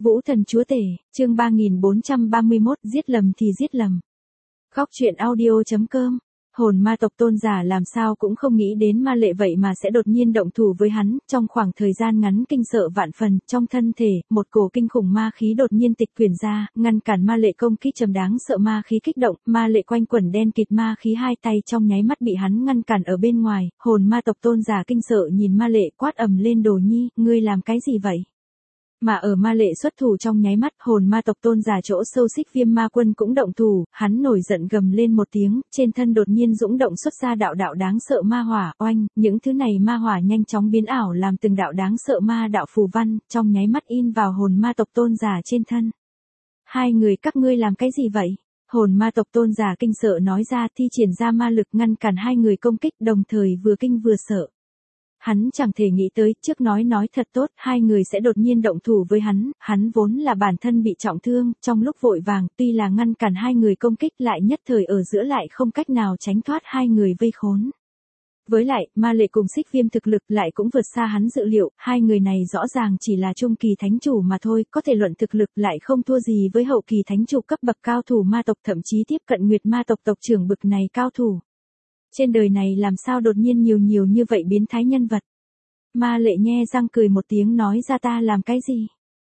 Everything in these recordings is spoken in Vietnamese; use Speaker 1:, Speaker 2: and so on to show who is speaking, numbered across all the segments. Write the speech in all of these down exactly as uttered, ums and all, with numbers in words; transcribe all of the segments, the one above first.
Speaker 1: Vũ thần chúa tể, chương ba nghìn bốn trăm ba mươi mốt, giết lầm thì giết lầm. Góc truyện audio chấm com. Hồn ma tộc tôn giả làm sao cũng không nghĩ đến ma lệ vậy mà sẽ đột nhiên động thủ với hắn, trong khoảng thời gian ngắn kinh sợ vạn phần, trong thân thể, một cổ kinh khủng ma khí đột nhiên tịch quyển ra, ngăn cản ma lệ công kích trầm đáng sợ ma khí kích động, ma lệ quanh quẩn đen kịt ma khí hai tay trong nháy mắt bị hắn ngăn cản ở bên ngoài, hồn ma tộc tôn giả kinh sợ nhìn ma lệ quát ầm lên đồ nhi, ngươi làm cái gì vậy? Mà ở ma lệ xuất thủ trong nháy mắt, hồn ma tộc tôn giả chỗ sâu xích viêm ma quân cũng động thủ, hắn nổi giận gầm lên một tiếng, trên thân đột nhiên dũng động xuất ra đạo đạo đáng sợ ma hỏa, oanh, những thứ này ma hỏa nhanh chóng biến ảo làm từng đạo đáng sợ ma đạo phù văn, trong nháy mắt in vào hồn ma tộc tôn giả trên thân. Hai người các ngươi làm cái gì vậy? Hồn ma tộc tôn giả kinh sợ nói ra, thi triển ra ma lực ngăn cản hai người công kích, đồng thời vừa kinh vừa sợ. Hắn chẳng thể nghĩ tới, trước nói nói thật tốt, hai người sẽ đột nhiên động thủ với hắn, hắn vốn là bản thân bị trọng thương, trong lúc vội vàng, tuy là ngăn cản hai người công kích lại nhất thời ở giữa lại không cách nào tránh thoát hai người vây khốn. Với lại, ma lệ cùng xích viêm thực lực lại cũng vượt xa hắn dự liệu, hai người này rõ ràng chỉ là trung kỳ thánh chủ mà thôi, có thể luận thực lực lại không thua gì với hậu kỳ thánh chủ cấp bậc cao thủ ma tộc, thậm chí tiếp cận nguyệt ma tộc tộc trưởng bực này cao thủ. Trên đời này làm sao đột nhiên nhiều nhiều như vậy biến thái nhân vật. Ma lệ nhe răng cười một tiếng nói ra, ta làm cái gì?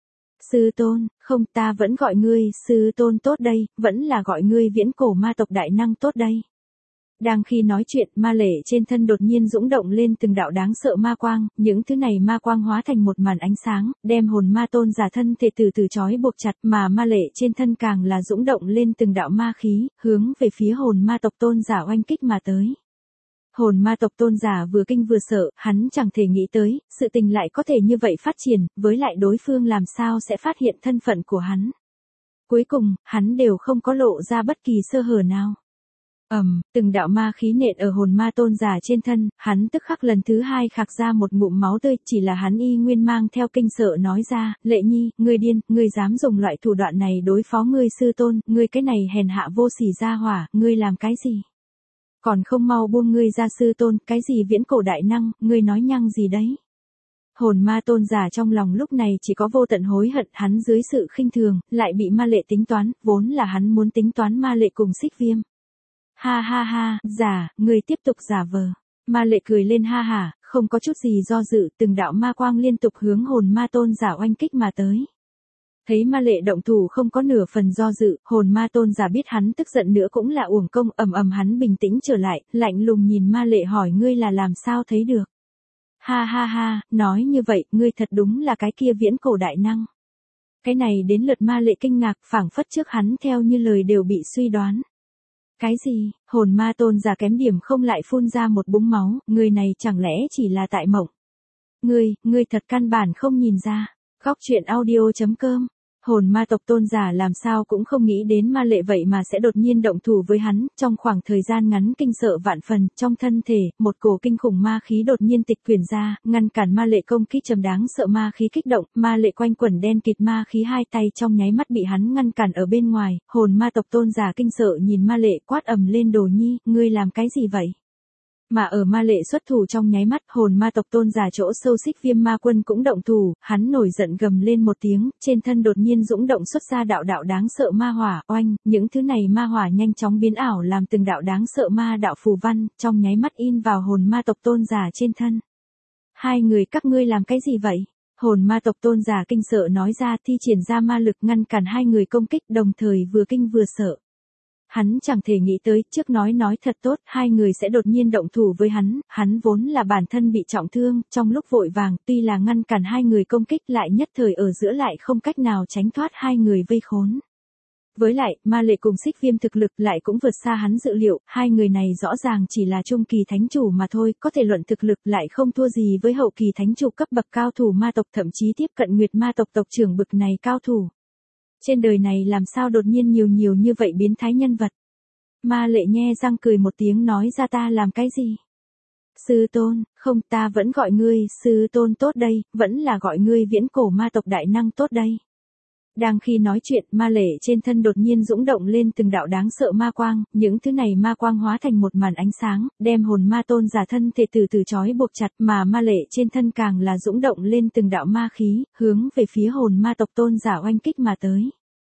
Speaker 1: Sư tôn, không, ta vẫn gọi ngươi sư tôn tốt đây, vẫn là gọi ngươi viễn cổ ma tộc đại năng tốt đây. Đang khi nói chuyện, ma lệ trên thân đột nhiên dũng động lên từng đạo đáng sợ ma quang, những thứ này ma quang hóa thành một màn ánh sáng, đem hồn ma tôn giả thân thể từ từ trói buộc chặt, mà ma lệ trên thân càng là dũng động lên từng đạo ma khí, hướng về phía hồn ma tộc tôn giả oanh kích mà tới. Hồn ma tộc tôn giả vừa kinh vừa sợ, hắn chẳng thể nghĩ tới, sự tình lại có thể như vậy phát triển, với lại đối phương làm sao sẽ phát hiện thân phận của hắn. Cuối cùng, hắn đều không có lộ ra bất kỳ sơ hở nào. Ầm, um, từng đạo ma khí nện ở hồn ma tôn giả trên thân, hắn tức khắc lần thứ hai khạc ra một ngụm máu tươi, chỉ là hắn y nguyên mang theo kinh sợ nói ra, lệ nhi, ngươi điên, ngươi dám dùng loại thủ đoạn này đối phó ngươi sư tôn, ngươi cái này hèn hạ vô sỉ ra hỏa, ngươi làm cái gì? Còn không mau buông ngươi ra sư tôn, cái gì viễn cổ đại năng, ngươi nói nhăng gì đấy? Hồn ma tôn giả trong lòng lúc này chỉ có vô tận hối hận, hắn dưới sự khinh thường, lại bị ma lệ tính toán, vốn là hắn muốn tính toán ma lệ cùng xích viêm. Ha ha ha, giả, ngươi tiếp tục giả vờ. Ma lệ cười lên ha hả, không có chút gì do dự, từng đạo ma quang liên tục hướng hồn ma tôn giả oanh kích mà tới. Thấy ma lệ động thủ không có nửa phần do dự, hồn ma tôn giả biết hắn tức giận nữa cũng là uổng công, ầm ầm hắn bình tĩnh trở lại, lạnh lùng nhìn ma lệ hỏi ngươi là làm sao thấy được. Ha ha ha, nói như vậy, ngươi thật đúng là cái kia viễn cổ đại năng. Cái này đến lượt ma lệ kinh ngạc, phảng phất trước hắn theo như lời đều bị suy đoán. Cái gì, hồn ma tôn giả kém điểm không lại phun ra một búng máu, người này chẳng lẽ chỉ là tại mộng. Ngươi, ngươi thật căn bản không nhìn ra. Góc truyện audio chấm com. Hồn ma tộc tôn giả làm sao cũng không nghĩ đến ma lệ vậy mà sẽ đột nhiên động thủ với hắn, trong khoảng thời gian ngắn kinh sợ vạn phần, trong thân thể, một cổ kinh khủng ma khí đột nhiên tịch quyển ra, ngăn cản ma lệ công kích trầm đáng sợ ma khí kích động, ma lệ quanh quẩn đen kịt ma khí hai tay trong nháy mắt bị hắn ngăn cản ở bên ngoài, hồn ma tộc tôn giả kinh sợ nhìn ma lệ quát ầm lên đồ nhi, ngươi làm cái gì vậy? Mà ở ma lệ xuất thủ trong nháy mắt, hồn ma tộc tôn giả chỗ sâu xích viêm ma quân cũng động thủ, hắn nổi giận gầm lên một tiếng, trên thân đột nhiên dũng động xuất ra đạo đạo đáng sợ ma hỏa, oanh, những thứ này ma hỏa nhanh chóng biến ảo làm từng đạo đáng sợ ma đạo phù văn, trong nháy mắt in vào hồn ma tộc tôn giả trên thân. Hai người các ngươi làm cái gì vậy? Hồn ma tộc tôn giả kinh sợ nói ra, thi triển ra ma lực ngăn cản hai người công kích, đồng thời vừa kinh vừa sợ. Hắn chẳng thể nghĩ tới, trước nói nói thật tốt, hai người sẽ đột nhiên động thủ với hắn, hắn vốn là bản thân bị trọng thương, trong lúc vội vàng, tuy là ngăn cản hai người công kích lại nhất thời ở giữa lại không cách nào tránh thoát hai người vây khốn. Với lại, ma lệ cùng xích viêm thực lực lại cũng vượt xa hắn dự liệu, hai người này rõ ràng chỉ là trung kỳ thánh chủ mà thôi, có thể luận thực lực lại không thua gì với hậu kỳ thánh chủ cấp bậc cao thủ ma tộc, thậm chí tiếp cận nguyệt ma tộc tộc trưởng bực này cao thủ. Trên đời này làm sao đột nhiên nhiều nhiều như vậy biến thái nhân vật. Ma lệ nhe răng cười một tiếng nói ra, ta làm cái gì? Sư tôn, không, ta vẫn gọi ngươi sư tôn tốt đây, vẫn là gọi ngươi viễn cổ ma tộc đại năng tốt đây. Đang khi nói chuyện, ma lệ trên thân đột nhiên dũng động lên từng đạo đáng sợ ma quang, những thứ này ma quang hóa thành một màn ánh sáng, đem hồn ma tôn giả thân thể từ từ trói buộc chặt, mà ma lệ trên thân càng là dũng động lên từng đạo ma khí, hướng về phía hồn ma tộc tôn giả oanh kích mà tới.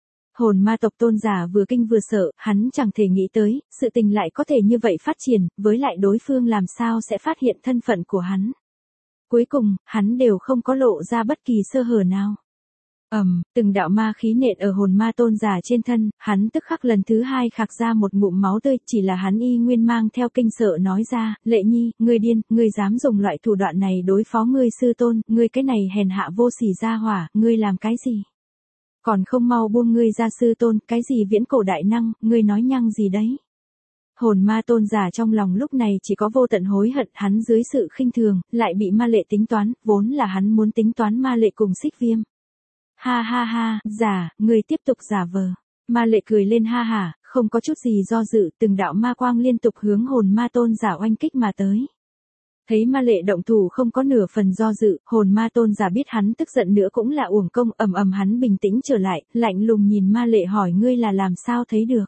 Speaker 1: Hồn ma tộc tôn giả vừa kinh vừa sợ, hắn chẳng thể nghĩ tới, sự tình lại có thể như vậy phát triển, với lại đối phương làm sao sẽ phát hiện thân phận của hắn. Cuối cùng, hắn đều không có lộ ra bất kỳ sơ hở nào. Ầm, um, từng đạo ma khí nện ở hồn ma tôn giả trên thân, hắn tức khắc lần thứ hai khạc ra một ngụm máu tươi, chỉ là hắn y nguyên mang theo kinh sợ nói ra, Lệ Nhi, ngươi điên, ngươi dám dùng loại thủ đoạn này đối phó ngươi sư tôn, ngươi cái này hèn hạ vô sỉ ra hỏa, ngươi làm cái gì? Còn không mau buông ngươi ra sư tôn, cái gì viễn cổ đại năng, ngươi nói nhăng gì đấy? Hồn ma tôn giả trong lòng lúc này chỉ có vô tận hối hận, hắn dưới sự khinh thường, lại bị ma lệ tính toán, vốn là hắn muốn tính toán ma lệ cùng Xích Viêm. Ha ha ha, giả, người tiếp tục giả vờ. Ma lệ cười lên ha hả, không có chút gì do dự, từng đạo ma quang liên tục hướng hồn ma tôn giả oanh kích mà tới. Thấy ma lệ động thủ không có nửa phần do dự, hồn ma tôn giả biết hắn tức giận nữa cũng là uổng công, ầm ầm hắn bình tĩnh trở lại, lạnh lùng nhìn ma lệ hỏi ngươi là làm sao thấy được.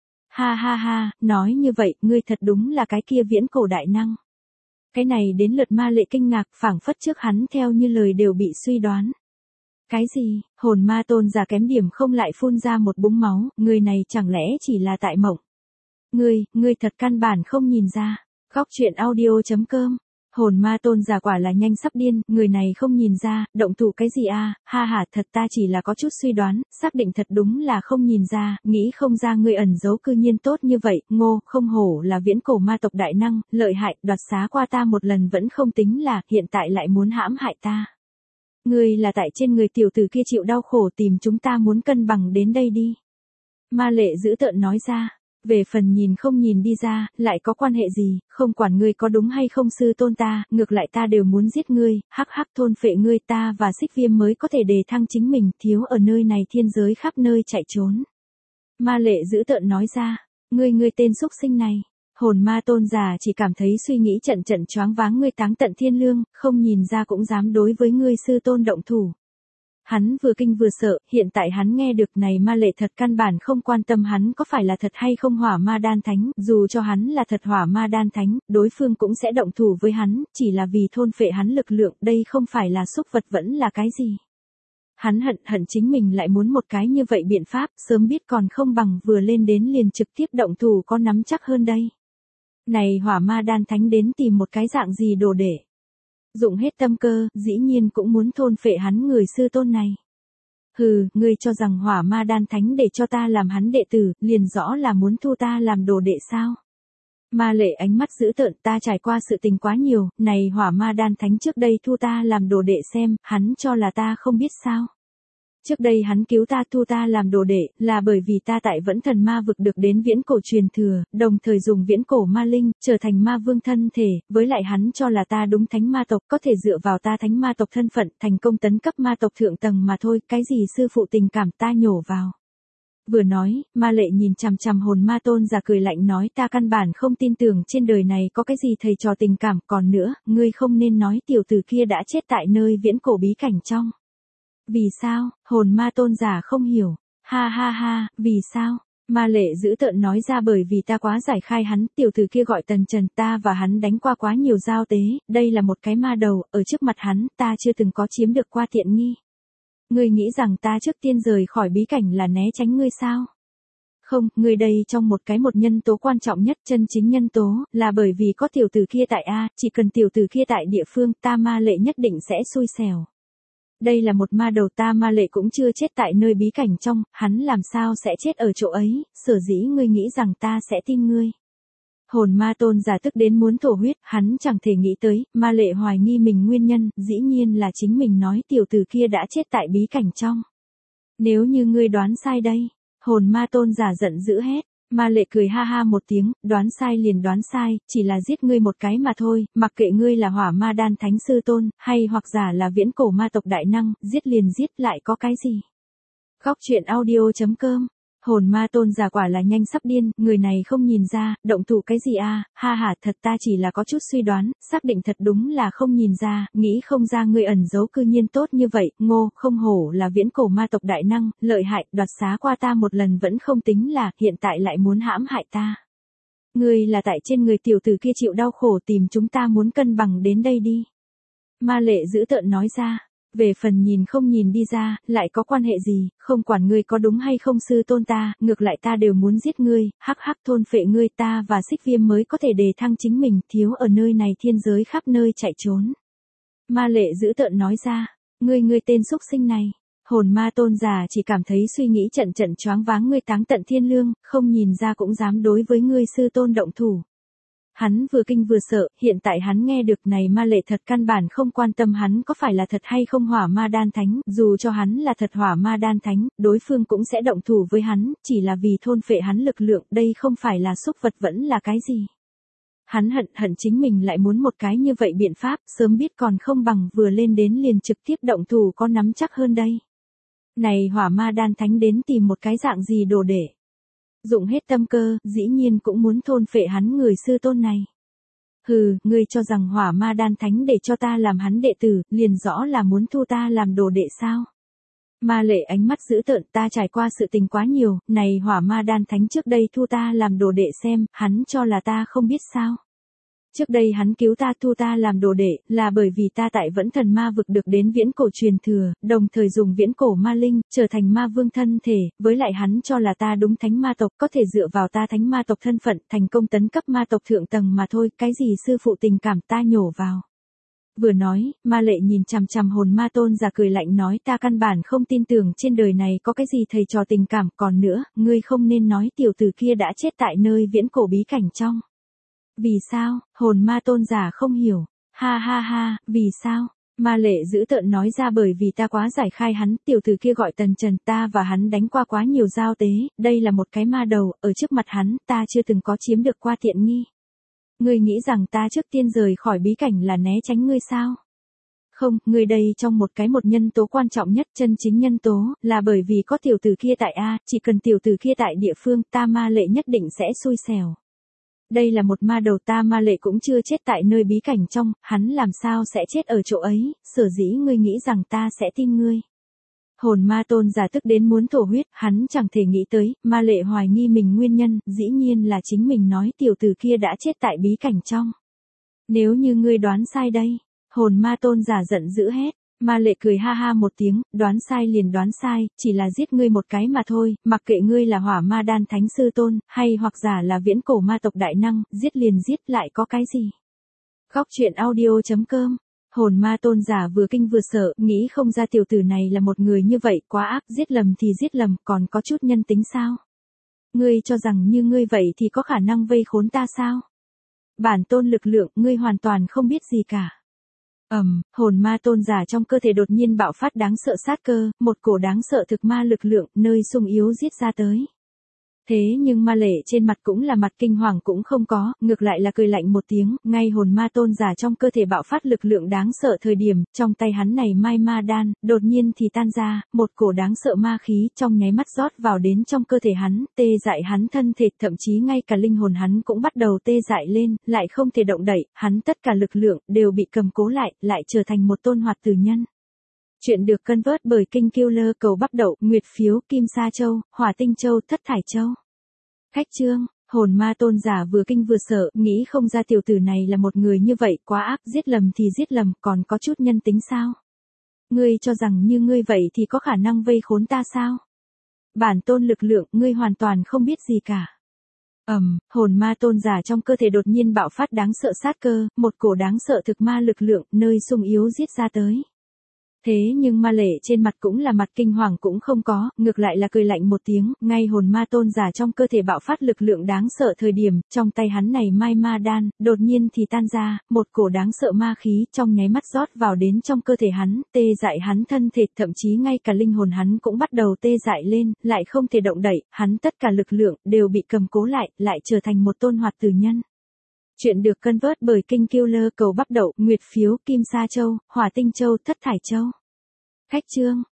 Speaker 1: Ha ha ha, nói như vậy, ngươi thật đúng là cái kia viễn cổ đại năng. Cái này đến lượt ma lệ kinh ngạc, phảng phất trước hắn theo như lời đều bị suy đoán. Cái gì, hồn ma tôn giả kém điểm không lại phun ra một búng máu, người này chẳng lẽ chỉ là tại mộng. Ngươi, ngươi thật căn bản không nhìn ra. Góc truyện audio chấm com. Hồn ma tôn giả quả là nhanh sắp điên, người này không nhìn ra, động thủ cái gì a? Ha ha, thật ta chỉ là có chút suy đoán, xác định thật đúng là không nhìn ra, nghĩ không ra ngươi ẩn giấu cư nhiên tốt như vậy, ngô, không hổ là viễn cổ ma tộc đại năng, lợi hại, đoạt xá qua ta một lần vẫn không tính là, hiện tại lại muốn hãm hại ta. Ngươi là tại trên người tiểu tử kia chịu đau khổ tìm chúng ta muốn cân bằng đến đây đi. Ma lệ dữ tợn nói ra. Về phần nhìn không nhìn đi ra, lại có quan hệ gì, không quản ngươi có đúng hay không sư tôn ta, ngược lại ta đều muốn giết ngươi, hắc hắc thôn phệ ngươi ta và Xích Viêm mới có thể đề thăng chính mình, thiếu ở nơi này thiên giới khắp nơi chạy trốn. Ma lệ dữ tợn nói ra, ngươi ngươi tên xúc sinh này. Hồn ma tôn giả chỉ cảm thấy suy nghĩ trận trận choáng váng ngươi táng tận thiên lương, không nhìn ra cũng dám đối với ngươi sư tôn động thủ. Hắn vừa kinh vừa sợ, hiện tại hắn nghe được này ma lệ thật căn bản không quan tâm hắn có phải là thật hay không hỏa ma đan thánh, dù cho hắn là thật hỏa ma đan thánh, đối phương cũng sẽ động thủ với hắn, chỉ là vì thôn phệ hắn lực lượng, đây không phải là xúc vật vẫn là cái gì. Hắn hận hận chính mình lại muốn một cái như vậy biện pháp, sớm biết còn không bằng vừa lên đến liền trực tiếp động thủ có nắm chắc hơn đây. Này hỏa ma đan thánh đến tìm một cái dạng gì đồ để. Dụng hết tâm cơ, dĩ nhiên cũng muốn thôn phệ hắn người sư tôn này. Hừ, ngươi cho rằng hỏa ma đan thánh để cho ta làm hắn đệ tử, liền rõ là muốn thu ta làm đồ đệ sao. Ma lệ ánh mắt dữ tợn, ta trải qua sự tình quá nhiều, này hỏa ma đan thánh trước đây thu ta làm đồ đệ xem, hắn cho là ta không biết sao. Trước đây hắn cứu ta thu ta làm đồ đệ, là bởi vì ta tại vẫn thần ma vực được đến viễn cổ truyền thừa, đồng thời dùng viễn cổ ma linh, trở thành ma vương thân thể, với lại hắn cho là ta đúng thánh ma tộc, có thể dựa vào ta thánh ma tộc thân phận, thành công tấn cấp ma tộc thượng tầng mà thôi, cái gì sư phụ tình cảm ta nhổ vào. Vừa nói, ma lệ nhìn chằm chằm hồn ma tôn giả cười lạnh nói ta căn bản không tin tưởng trên đời này có cái gì thầy trò tình cảm, còn nữa, ngươi không nên nói tiểu tử kia đã chết tại nơi viễn cổ bí cảnh trong. Vì sao, hồn ma tôn giả không hiểu, ha ha ha, vì sao, ma lệ dữ tợn nói ra bởi vì ta quá giải khai hắn, tiểu tử kia gọi Tần Trần ta và hắn đánh qua quá nhiều giao tế, đây là một cái ma đầu, ở trước mặt hắn ta chưa từng có chiếm được qua tiện nghi. Ngươi nghĩ rằng ta trước tiên rời khỏi bí cảnh là né tránh ngươi sao? Không, ngươi đây trong một cái một nhân tố quan trọng nhất chân chính nhân tố, là bởi vì có tiểu tử kia tại A, chỉ cần tiểu tử kia tại địa phương ta ma lệ nhất định sẽ xui xẻo. Đây là một ma đầu ta ma lệ cũng chưa chết tại nơi bí cảnh trong, hắn làm sao sẽ chết ở chỗ ấy, sở dĩ ngươi nghĩ rằng ta sẽ tin ngươi. Hồn ma tôn giả tức đến muốn thổ huyết, hắn chẳng thể nghĩ tới, ma lệ hoài nghi mình nguyên nhân, dĩ nhiên là chính mình nói tiểu tử kia đã chết tại bí cảnh trong. Nếu như ngươi đoán sai đây, hồn ma tôn giả giận dữ hét. Ma lệ cười ha ha một tiếng, đoán sai liền đoán sai, chỉ là giết ngươi một cái mà thôi, mặc kệ ngươi là hỏa ma đan thánh sư tôn, hay hoặc giả là viễn cổ ma tộc đại năng, giết liền giết lại có cái gì. Góc truyện audio chấm com Hồn ma tôn giả quả là nhanh sắp điên, người này không nhìn ra, động thủ cái gì a? Ha ha, thật ta chỉ là có chút suy đoán, xác định thật đúng là không nhìn ra, nghĩ không ra ngươi ẩn giấu cư nhiên tốt như vậy, ngô, không hổ là viễn cổ ma tộc đại năng, lợi hại, đoạt xá qua ta một lần vẫn không tính là, hiện tại lại muốn hãm hại ta. Ngươi là tại trên người tiểu tử kia chịu đau khổ tìm chúng ta muốn cân bằng đến đây đi. Ma lệ dữ tợn nói ra. Về phần nhìn không nhìn đi ra, lại có quan hệ gì, không quản ngươi có đúng hay không sư tôn ta, ngược lại ta đều muốn giết ngươi, hắc hắc thôn phệ ngươi ta và xích viêm mới có thể đề thăng chính mình, thiếu ở nơi này thiên giới khắp nơi chạy trốn. Ma lệ dữ tợn nói ra, ngươi ngươi tên xúc sinh này. Hồn ma tôn giả chỉ cảm thấy suy nghĩ trận trận choáng váng ngươi táng tận thiên lương, không nhìn ra cũng dám đối với ngươi sư tôn động thủ. Hắn vừa kinh vừa sợ, hiện tại hắn nghe được này ma lệ thật căn bản không quan tâm hắn có phải là thật hay không hỏa ma đan thánh, dù cho hắn là thật hỏa ma đan thánh, đối phương cũng sẽ động thủ với hắn, chỉ là vì thôn phệ hắn lực lượng, đây không phải là xúc vật vẫn là cái gì. Hắn hận hận chính mình lại muốn một cái như vậy biện pháp, sớm biết còn không bằng vừa lên đến liền trực tiếp động thủ có nắm chắc hơn đây. Này hỏa ma đan thánh đến tìm một cái dạng gì đồ để. Dụng hết tâm cơ, dĩ nhiên cũng muốn thôn phệ hắn người sư tôn này. Hừ, ngươi cho rằng hỏa ma đan thánh để cho ta làm hắn đệ tử, liền rõ là muốn thu ta làm đồ đệ sao. Ma lệ ánh mắt dữ tợn, ta trải qua sự tình quá nhiều, này hỏa ma đan thánh trước đây thu ta làm đồ đệ xem, hắn cho là ta không biết sao. Trước đây hắn cứu ta thu ta làm đồ đệ, là bởi vì ta tại vẫn thần ma vực được đến viễn cổ truyền thừa, đồng thời dùng viễn cổ ma linh, trở thành ma vương thân thể, với lại hắn cho là ta đúng thánh ma tộc, có thể dựa vào ta thánh ma tộc thân phận, thành công tấn cấp ma tộc thượng tầng mà thôi, cái gì sư phụ tình cảm ta nhổ vào. Vừa nói, ma lệ nhìn chằm chằm hồn ma tôn giả cười lạnh nói ta căn bản không tin tưởng trên đời này có cái gì thầy trò tình cảm, còn nữa, ngươi không nên nói tiểu tử kia đã chết tại nơi viễn cổ bí cảnh trong. Vì sao, hồn ma tôn giả không hiểu, ha ha ha, vì sao, ma lệ dữ tợn nói ra bởi vì ta quá giải khai hắn, tiểu tử kia gọi tần trần ta và hắn đánh qua quá nhiều giao tế, đây là một cái ma đầu, ở trước mặt hắn ta chưa từng có chiếm được qua tiện nghi. Ngươi nghĩ rằng ta trước tiên rời khỏi bí cảnh là né tránh ngươi sao? Không, ngươi đây trong một cái một nhân tố quan trọng nhất chân chính nhân tố, là bởi vì có tiểu tử kia tại A, chỉ cần tiểu tử kia tại địa phương ta ma lệ nhất định sẽ xui xẻo. Đây là một ma đầu ta ma lệ cũng chưa chết tại nơi bí cảnh trong, hắn làm sao sẽ chết ở chỗ ấy, sở dĩ ngươi nghĩ rằng ta sẽ tin ngươi. Hồn ma tôn giả tức đến muốn thổ huyết, hắn chẳng thể nghĩ tới, ma lệ hoài nghi mình nguyên nhân, dĩ nhiên là chính mình nói tiểu tử kia đã chết tại bí cảnh trong. Nếu như ngươi đoán sai đây, hồn ma tôn giả giận dữ hét. Ma lệ cười ha ha một tiếng, đoán sai liền đoán sai, chỉ là giết ngươi một cái mà thôi, mặc kệ ngươi là hỏa ma đan thánh sư tôn, hay hoặc giả là viễn cổ ma tộc đại năng, giết liền giết lại có cái gì. Góc truyện audio chấm com. Hồn ma tôn giả vừa kinh vừa sợ, nghĩ không ra tiểu tử này là một người như vậy, quá ác, giết lầm thì giết lầm, còn có chút nhân tính sao? Ngươi cho rằng như ngươi vậy thì có khả năng vây khốn ta sao? Bản tôn lực lượng, ngươi hoàn toàn không biết gì cả. Ầm, um, hồn ma tôn giả trong cơ thể đột nhiên bạo phát đáng sợ sát cơ, một cổ đáng sợ thực ma lực lượng, nơi sung yếu giết ra tới. Thế nhưng ma lệ trên mặt cũng là mặt kinh hoàng cũng không có, ngược lại là cười lạnh một tiếng, ngay hồn ma tôn giả trong cơ thể bạo phát lực lượng đáng sợ thời điểm, trong tay hắn này mai ma đan, đột nhiên thì tan ra, một cổ đáng sợ ma khí trong nháy mắt rót vào đến trong cơ thể hắn, tê dại hắn thân thể, thậm chí ngay cả linh hồn hắn cũng bắt đầu tê dại lên, lại không thể động đậy, hắn tất cả lực lượng đều bị cầm cố lại, lại trở thành một tôn hoạt tử nhân. Chuyện được cân vớt bởi Kinh Killer cầu bắp đậu, nguyệt phiếu, kim sa châu, hỏa tinh châu, thất thải châu. Khách chương, hồn ma tôn giả vừa kinh vừa sợ, nghĩ không ra tiểu tử này là một người như vậy, quá ác, giết lầm thì giết lầm, còn có chút nhân tính sao? Ngươi cho rằng như ngươi vậy thì có khả năng vây khốn ta sao? Bản tôn lực lượng, ngươi hoàn toàn không biết gì cả. Ầm, um, hồn ma tôn giả trong cơ thể đột nhiên bạo phát đáng sợ sát cơ, một cổ đáng sợ thực ma lực lượng, nơi sung yếu giết ra tới. Thế nhưng ma lệ trên mặt cũng là mặt kinh hoàng cũng không có, ngược lại là cười lạnh một tiếng, ngay hồn ma tôn giả trong cơ thể bạo phát lực lượng đáng sợ thời điểm, trong tay hắn này mai ma đan, đột nhiên thì tan ra, một cổ đáng sợ ma khí trong nháy mắt rót vào đến trong cơ thể hắn, tê dại hắn thân thể, thậm chí ngay cả linh hồn hắn cũng bắt đầu tê dại lên, lại không thể động đậy, hắn tất cả lực lượng đều bị cầm cố lại, lại trở thành một tôn hoạt tử nhân. Chuyện được cân vớt bởi Kinh Killer cầu bắp đậu, nguyệt phiếu, kim sa châu, hỏa tinh châu, thất thải châu. Khách chương,